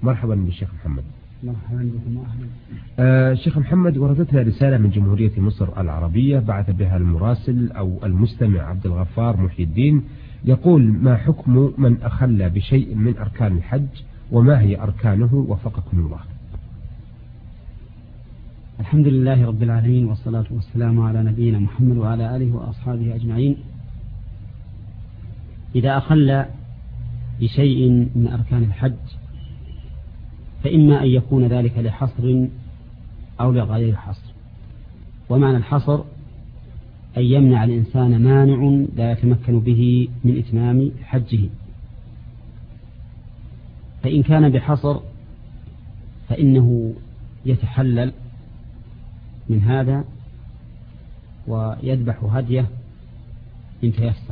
مرحبا بالشيخ محمد. مرحبا بكم أهلا. شيخ محمد، وردتنا رسالة من جمهورية مصر العربية بعث بها المراسل أو المستمع عبد الغفار محي الدين، يقول: ما حكم من أخل بشيء من أركان الحج، وما هي أركانه وفقكم الله؟ الحمد لله رب العالمين، والصلاة والسلام على نبينا محمد وعلى آله وأصحابه أجمعين. إذا أخل بشيء من أركان الحج فإما أن يكون ذلك لحصر أو لغير حصر. ومعنى الحصر أن يمنع الإنسان مانع لا يتمكن به من إتمام حجه. فإن كان بحصر فإنه يتحلل من هذا ويذبح هديه إن تيسر،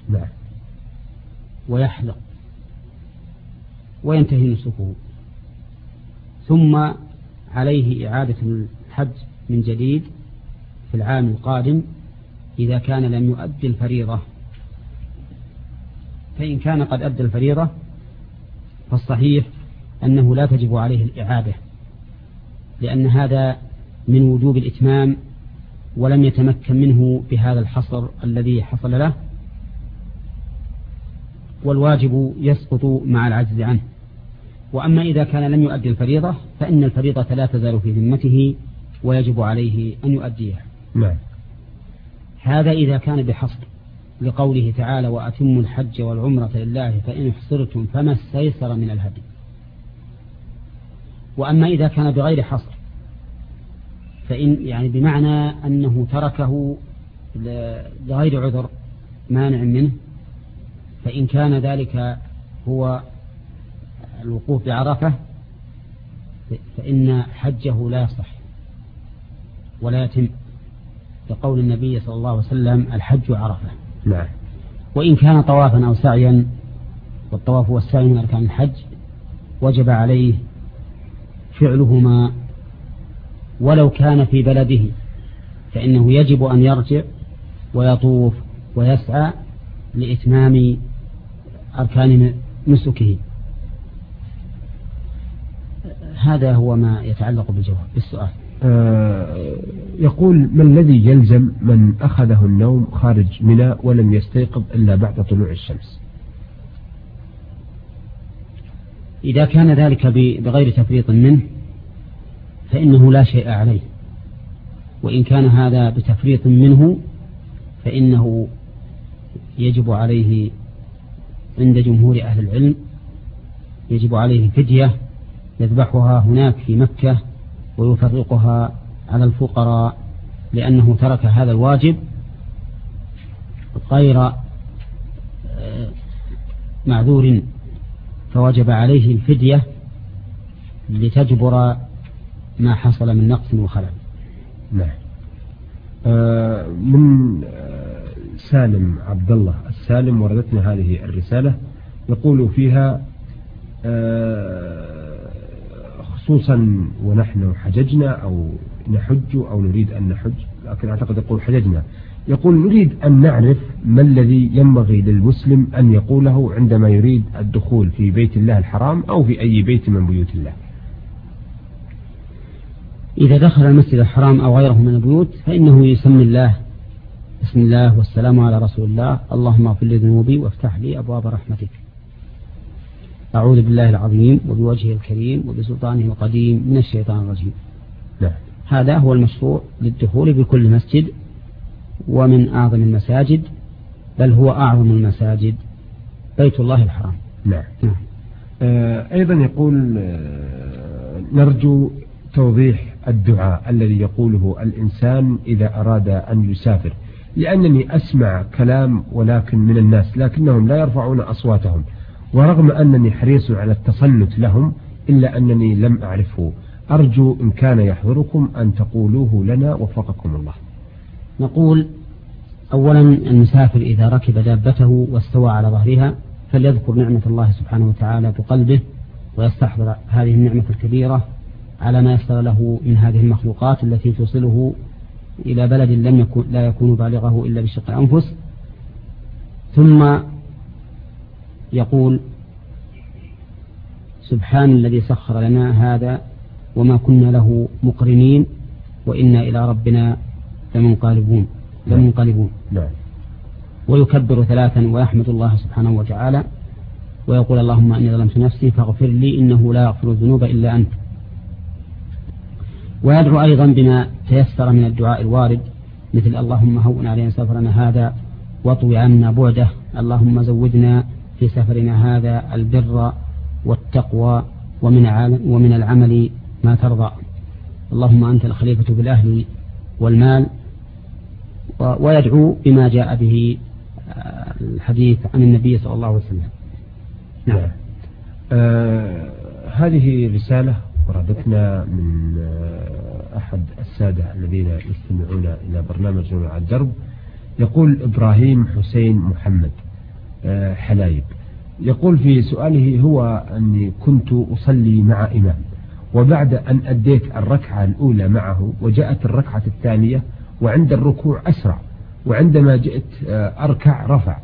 ويحلق وينتهي نسكه، ثم عليه إعادة الحج من جديد في العام القادم إذا كان لم يؤدي الفريضة. فإن كان قد أدى الفريضة فالصحيح أنه لا تجب عليه الإعادة، لأن هذا من وجوب الإتمام ولم يتمكن منه بهذا الحصر الذي حصل له، والواجب يسقط مع العجز عنه. وأما إذا كان لم يؤدي الفريضة فإن الفريضة لا تزال في ذمته ويجب عليه أن يؤديها. هذا إذا كان بحصر، لقوله تعالى: وأتموا الحج والعمرة لله فإن احصرتم فما استيسر من الهدي. وأما إذا كان بغير حصر فإن يعني بمعنى أنه تركه لغير عذر مانع منه، فإن كان ذلك هو الوقوف بعرفة فإن حجه لا يصح ولا يتم، لقول النبي صلى الله عليه وسلم: الحج عرفة. وإن كان طوافا أو سعيا، والطواف والسعي من أركان الحج، وجب عليه فعلهما ولو كان في بلده، فإنه يجب أن يرجع ويطوف ويسعى لإتمام أركان نسكه. هذا هو ما يتعلق بالسؤال. يقول: ما الذي يلزم من أخذه النوم خارج منى ولم يستيقظ إلا بعد طلوع الشمس؟ إذا كان ذلك بغير تفريط منه فإنه لا شيء عليه، وإن كان هذا بتفريط منه فإنه يجب عليه عند جمهور أهل العلم، يجب عليه فدية يذبحها هناك في مكة ويفرقها على الفقراء، لأنه ترك هذا الواجب غير معذور، فوجب عليه الفدية لتجبر ما حصل من نقص وخلل. من سالم عبد الله السالم وردتنا هذه الرسالة، يقول فيها: خصوصا ونحن حججنا أو نحج أو نريد أن نحج، لكن أعتقد يقول حججنا، يقول: نريد أن نعرف ما الذي ينبغي للمسلم أن يقوله عندما يريد الدخول في بيت الله الحرام أو في أي بيت من بيوت الله. إذا دخل المسجد الحرام أو غيره من البيوت فإنه يسمي الله، بسم الله والسلام على رسول الله، اللهم اغفر لي ذنوبي وافتح لي أبواب رحمتك، أعوذ بالله العظيم وبوجهه الكريم وبسلطانه القديم من الشيطان الرجيم. هذا هو المشروع للدخول بكل مسجد، ومن أعظم المساجد، بل هو أعظم المساجد بيت الله الحرام. أيضا يقول: نرجو توضيح الدعاء الذي يقوله الإنسان إذا أراد أن يسافر، لأنني أسمع كلام ولكن من الناس لكنهم لا يرفعون أصواتهم، ورغم أنني حريص على التصنت لهم إلا أنني لم أعرفه. أرجو إن كان يحضركم أن تقولوه لنا وفقكم الله. نقول: أولا المسافر إذا ركب دابته واستوى على ظهرها فليذكر نعمة الله سبحانه وتعالى بقلبه، ويستحضر هذه النعمة الكبيرة على ما يسر له من هذه المخلوقات التي توصله إلى بلد لا يكون بالغه إلا بشق الأنفس. ثم يقول: سبحان الذي سخر لنا هذا وما كنا له مقرنين وإنا إلى ربنا لمنقلبون. نعم. ويكبر 3 ويحمد الله سبحانه وتعالى ويقول اللهم إني ظلمت نفسي فاغفر لي إنه لا يغفر الذنوب إلا أنت. ويدعو أيضا بما تيسر من الدعاء الوارد مثل اللهم هون علينا سفرنا هذا واطوي عنا بعده، اللهم زودنا في سفرنا هذا البر والتقوى ومن العمل ما ترضى، اللهم أنت الخليفة بالأهل والمال. ويدعو بما جاء به الحديث عن النبي صلى الله عليه وسلم. نعم. هذه رسالة وردتنا من أحد السادة الذين يستمعون إلى برنامج نور على الدرب. يقول إبراهيم حسين محمد حلايب، يقول في سؤاله هو أني كنت أصلي مع إمام، وبعد أن أديت الركعة الأولى معه وجاءت الركعة الثانية وعند الركوع أسرع، وعندما جئت أركع رفع،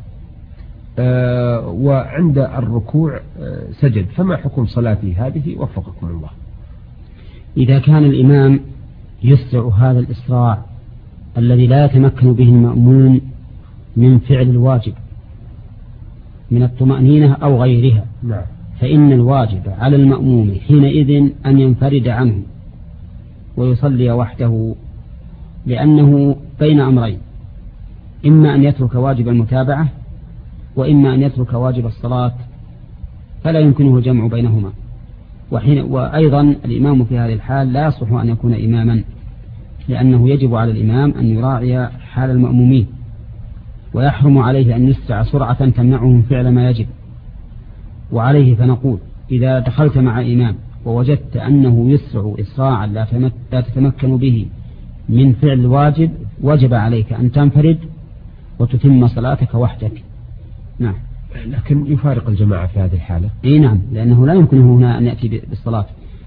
وعند الركوع سجد، فما حكم صلاتي هذه وفقكم الله؟ إذا كان الإمام يسرع هذا الإسراع الذي لا يتمكن به المأموم من فعل الواجب من الطمأنينة أو غيرها، نعم، فإن الواجب على المأموم حينئذ أن ينفرد عنه ويصلي وحده، لأنه بين أمرين، إما أن يترك واجب المتابعة وإما أن يترك واجب الصلاة، فلا يمكنه الجمع بينهما. وأيضا الإمام في هذه الحال لا يصح أن يكون إماما، لأنه يجب على الإمام أن يراعي حال المأمومين، ويحرم عليه أن يسرع سرعة تمنعهم فعل ما يجب. وعليه فنقول إذا دخلت مع إمام ووجدت أنه يسرع إسراعا لا تتمكن به من فعل الواجب، وجب عليك أن تنفرد وتتم صلاتك وحدك. نعم. لكن يفارق الجماعة في هذه الحالة. نعم، لأنه لا يمكنه هنا أن يأتي بالصلاة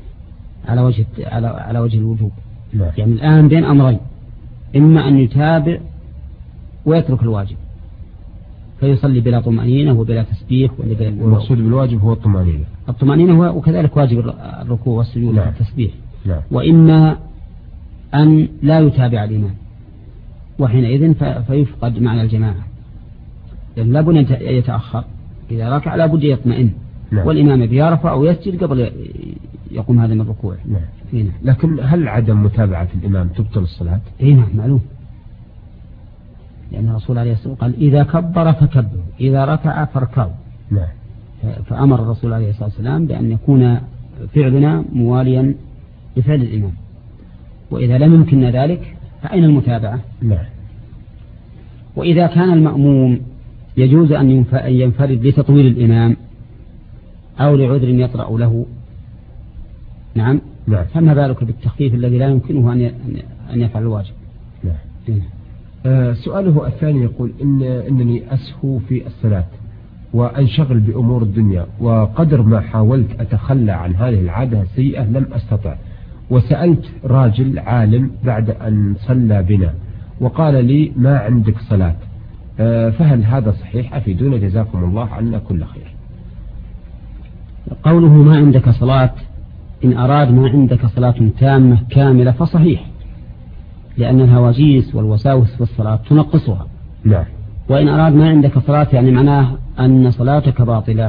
على وجه الوجوب. نعم. يعني الآن بين أمرين، إما أن يتابع ويترك الواجب فيصلي بلا طمأنينة وبلا تسبيح. والمقصود بالواجب هو الطمأنينة وكذلك واجب الركوع والسجود والتسبيح. نعم. وإما أن لا يتابع الإمام، وحينئذ فيفقد معنى الجماعة، لأن لا بد أن يتأخر، إذا ركع لا بد يطمئن. نعم. والإمام بيرفع أو يسجد قبل يقوم هذا من الركوع. نعم. لكن هل عدم متابعة الإمام تبطل الصلاة؟ نعم، معلوم، لأن الرسول عليه الصلاة والسلام قال إذا كبر فكبروا، إذا ركع فاركعوا. نعم. فأمر الرسول عليه الصلاة والسلام بأن يكون فعلنا مواليا لفعل الإمام، وإذا لم يمكن ذلك فأين المتابعة؟ نعم. وإذا كان المأموم يجوز أن ينفرد لتطويل الإمام أو لعذر يطرأ له، نعم، فما بالك بالتخفيف الذي لا يمكنه أن يفعل الواجب. نعم. سؤاله الثاني يقول إنني أسهو في الصلاة وأنشغل بأمور الدنيا، وقدر ما حاولت أتخلى عن هذه العادة السيئة لم أستطع، وسألت راجل عالم بعد أن صلى بنا وقال لي ما عندك صلاة، فهل هذا صحيح؟ أفيدونا جزاكم الله عنا كل خير. قوله ما عندك صلاة إن أراد ما عندك صلاة تامة كاملة فصحيح، لأن الهواجيس والوساوس في الصلاة تنقصها. نعم. وإن أراد ما عندك صلاة يعني معناه أن صلاتك باطلة،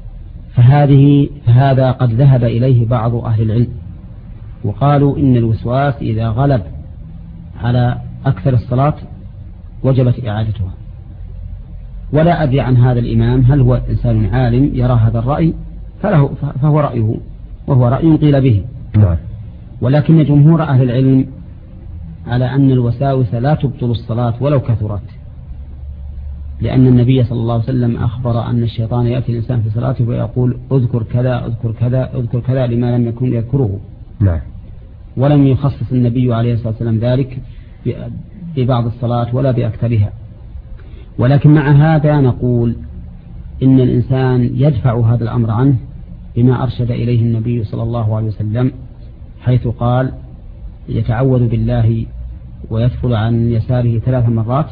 فهذا قد ذهب إليه بعض أهل العلم وقالوا إن الوسواس إذا غلب على أكثر الصلاة وجبت إعادتها. ولا أدري عن هذا الإمام هل هو إنسان عالم يرى هذا الرأي فهو رأيه، وهو رأي قيل به. نعم. ولكن جمهور أهل العلم على أن الوساوس لا تبطل الصلاة ولو كثرت، لأن النبي صلى الله عليه وسلم أخبر أن الشيطان يأتي الإنسان في صلاته ويقول اذكر كذا اذكر كذا اذكر كذا لما لم يكن يذكره. نعم. ولم يخصص النبي عليه الصلاة والسلام ذلك ببعض الصلاة ولا بأكثرها. ولكن مع هذا نقول إن الإنسان يدفع هذا الأمر عنه بما أرشد إليه النبي صلى الله عليه وسلم، حيث قال يتعوذ بالله ويدخل عن يساره 3 مرات،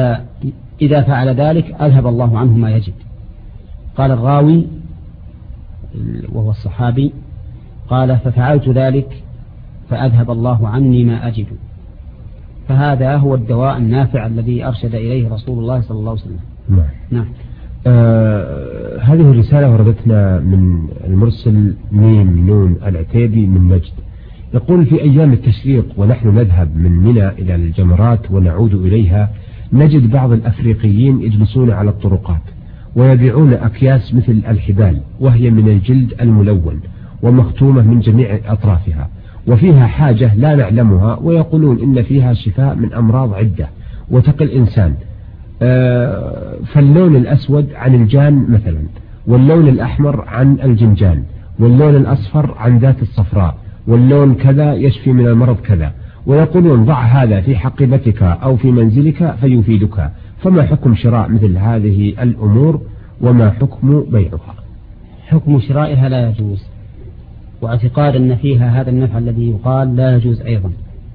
فإذا فعل ذلك أذهب الله عنه ما يجب. قال الراوي وهو الصحابي قال ففعلت ذلك فأذهب الله عني ما أجد. فهذا هو الدواء النافع الذي أرشد إليه رسول الله صلى الله عليه وسلم. نعم. هذه الرسالة وردتنا من المرسل ميم نون العتيبي من نجد، يقول في أيام التشريق ونحن نذهب من منى إلى الجمرات ونعود إليها نجد بعض الأفريقيين يجلسون على الطرقات ويبيعون أكياس مثل الحبال وهي من الجلد الملون ومختومة من جميع أطرافها وفيها حاجة لا نعلمها، ويقولون إن فيها شفاء من أمراض عدة وتقي الإنسان، فاللون الأسود عن الجان مثلا، واللون الأحمر عن الجنجان، واللون الأصفر عن ذات الصفراء، واللون كذا يشفي من المرض كذا، ويقولون ضع هذا في حقيبتك أو في منزلك فيفيدك. فما حكم شراء مثل هذه الأمور وما حكم بيعها؟ حكم شرائها لا يجوز، واعتقاد أن فيها هذا النفع الذي يقال لا يجوز أيضا،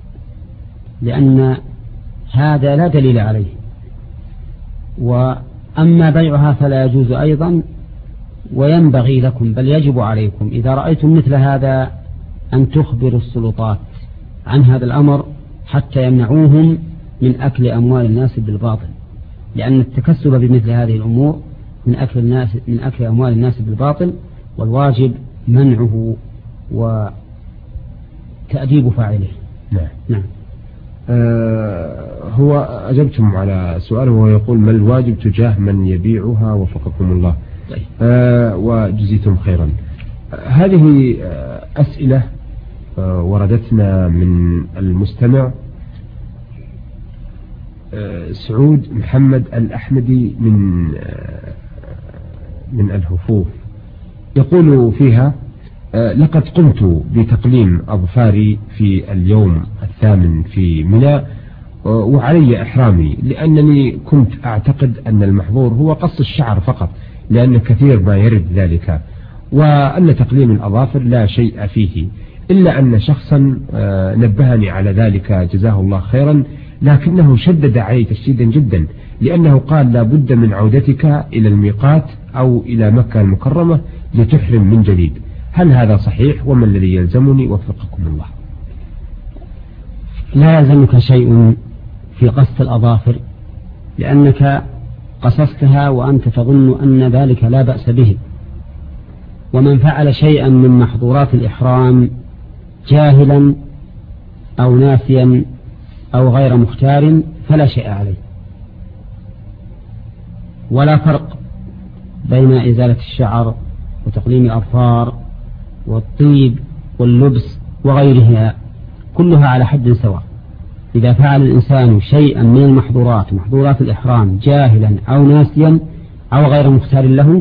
لأن هذا لا دليل عليه. وأما بيعها فلا يجوز أيضا، وينبغي لكم بل يجب عليكم إذا رأيتم مثل هذا أن تخبروا السلطات عن هذا الأمر حتى يمنعوهم من أكل أموال الناس بالباطل، لأن التكسب بمثل هذه الأمور من أكل أموال الناس بالباطل، والواجب منعه وتأديب فاعله. نعم. هو أجبتم على سؤاله وهو يقول ما الواجب تجاه من يبيعها وفقكم الله. وجزيتم خيرا. هذه أسئلة وردتنا من المستمع سعود محمد الأحمدي من الهفوف، يقول فيها لقد قمت بتقليم أظفاري في اليوم 8 في منى وعلي إحرامي، لأنني كنت أعتقد أن المحظور هو قص الشعر فقط، لأن كثير ما يرد ذلك، وأن تقليم الأظافر لا شيء فيه، إلا أن شخصا نبهني على ذلك جزاه الله خيرا، لكنه شدد علي تشديدا جدا، لأنه قال لا بد من عودتك إلى الميقات أو إلى مكة المكرمة لتحرم من جديد. هل هذا صحيح؟ وما الذي يلزمني وفقكم الله؟ لا يلزمك شيء في قص الأظافر، لأنك قصصتها وأنت تظن أن ذلك لا بأس به، ومن فعل شيئا من محظورات الإحرام جاهلا أو ناسيا أو غير مختار فلا شيء عليه، ولا فرق بين إزالة الشعر وتقليم الأظفار والطيب واللبس وغيرها، كلها على حد سواء. إذا فعل الإنسان شيئا من المحظورات محظورات الإحرام جاهلا أو ناسيا أو غير مختار له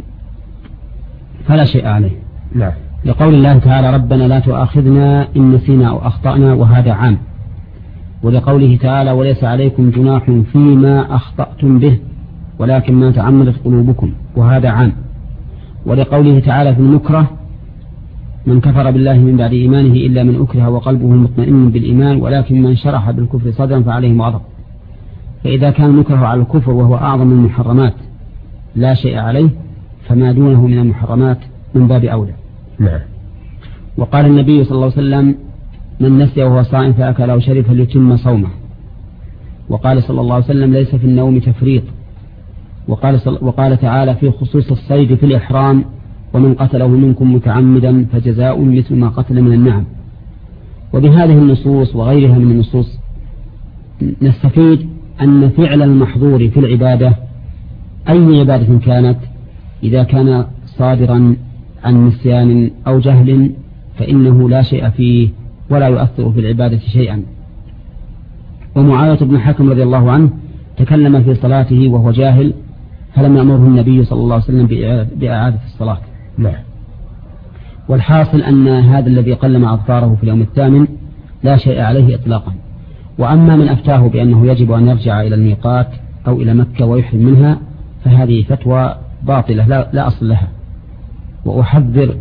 فلا شيء عليه. نعم. لقول الله تعالى ربنا لا تؤاخذنا إن نسينا أو أخطأنا، وهذا عام. ولقوله تعالى وليس عليكم جناح فيما أخطأتم به ولكن ما تعمدت قلوبكم، وهذا عام. ولقوله تعالى في المكره من كفر بالله من بعد إيمانه إلا من أكره وقلبه مطمئن بالإيمان ولكن من شرح بالكفر صدرا فعليهم غضب. فإذا كان المكره على الكفر وهو أعظم المحرمات لا شيء عليه، فما دونه من المحرمات من باب أولى. نعم. وقال النبي صلى الله عليه وسلم من نسي وهو صائم فأكل أو شرب فليتم صومه. وقال صلى الله عليه وسلم ليس في النوم تفريط. وقال تعالى في خصوص الصيد في الإحرام ومن قتله منكم متعمدا فجزاء مثل ما قتل من النعم. وبهذه النصوص وغيرها من النصوص نستفيد أن فعل المحظور في العبادة أي عبادة كانت إذا كان صادرا عن نسيان أو جهل فإنه لا شيء فيه ولا يؤثر في العبادة شيئا. ومعاوية بن حكم رضي الله عنه تكلم في صلاته وهو جاهل فلم يأمره النبي صلى الله عليه وسلم بإعادة الصلاة. نعم. والحاصل أن هذا الذي قلم أظفاره في اليوم 8 لا شيء عليه إطلاقا. وأما من أفتاه بأنه يجب أن يرجع إلى الميقات أو إلى مكة ويحرم منها فهذه فتوى باطلة لا أصل لها. وأحذر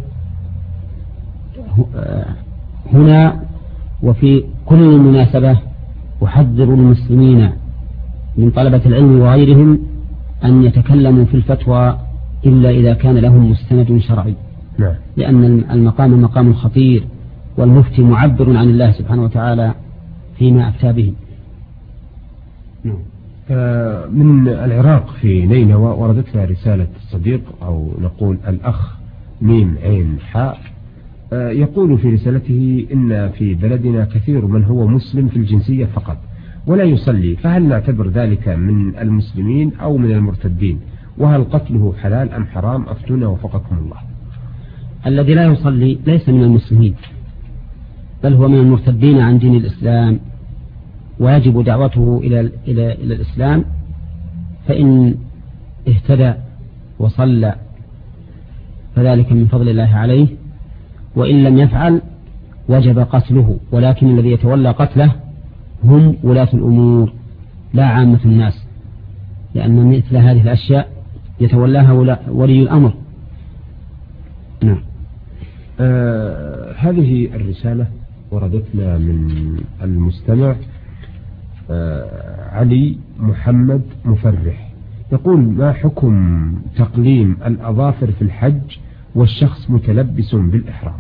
هنا وفي كل مناسبة أحذر المسلمين من طلبة العلم وغيرهم أن يتكلموا في الفتوى إلا إذا كان لهم مستند شرعي. نعم. لأن المقام مقام خطير، والمفتي معبر عن الله سبحانه وتعالى فيما أفتى به. نعم. من العراق في نينوى وردت لها رسالة صديق أو نقول الأخ ميم عين حاء، يقول في رسالته إن في بلدنا كثير من هو مسلم في الجنسية فقط ولا يصلي، فهل نعتبر ذلك من المسلمين أو من المرتدين؟ وهل قتله حلال أم حرام؟ أفتونا وفقكم الله. الذي لا يصلي ليس من المسلمين، بل هو من المرتدين عن دين الإسلام، ويجب دعوته إلى الإسلام، فإن اهتدى وصلى فذلك من فضل الله عليه، وإن لم يفعل وجب قتله، ولكن الذي يتولى قتله هم ولاة الأمور لا عامة الناس، لأن مثل هذه الأشياء يتولاها ولي الأمر. نعم. هذه الرسالة وردتنا من المستمع علي محمد مفرح، يقول: ما حكم تقليم الأظافر في الحج والشخص متلبس بالإحرام؟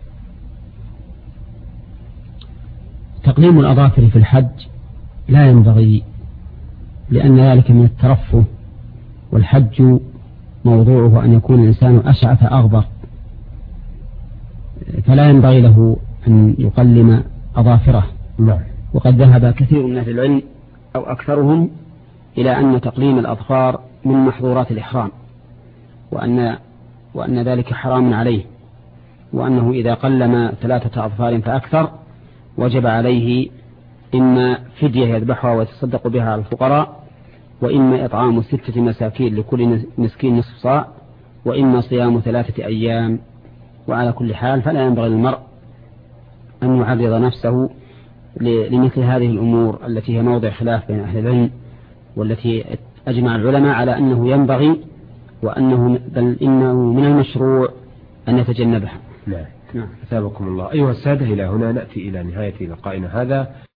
تقليم الأظافر في الحج لا ينبغي، لأن ذلك من الترفه، والحج موضوعه أن يكون الإنسان أشعث أغبر، فلا ينبغي له أن يقلم أظافره. نعم. وقد ذهب كثير من أهل العلم أو أكثرهم إلى أن تقليم الأظفار من محظورات الإحرام، وأن ذلك حرام عليه، وأنه إذا قلم 3 أظفار فأكثر وجب عليه إما فدية يذبحها ويتصدق بها على الفقراء، وإما إطعام 6 مساكين لكل مسكين نصف صاع، وإما صيام 3 أيام. وعلى كل حال فلا ينبغي للمرء أن يعرض نفسه لمثل هذه الأمور التي هي موضع خلاف بين أهل العلم، والتي أجمع العلماء على أنه ينبغي، وأنه بل إنه من المشروع أن يتجنبها. نعم. أثابكم الله. أيها السادة، إلى هنا نأتي إلى نهاية لقائنا هذا.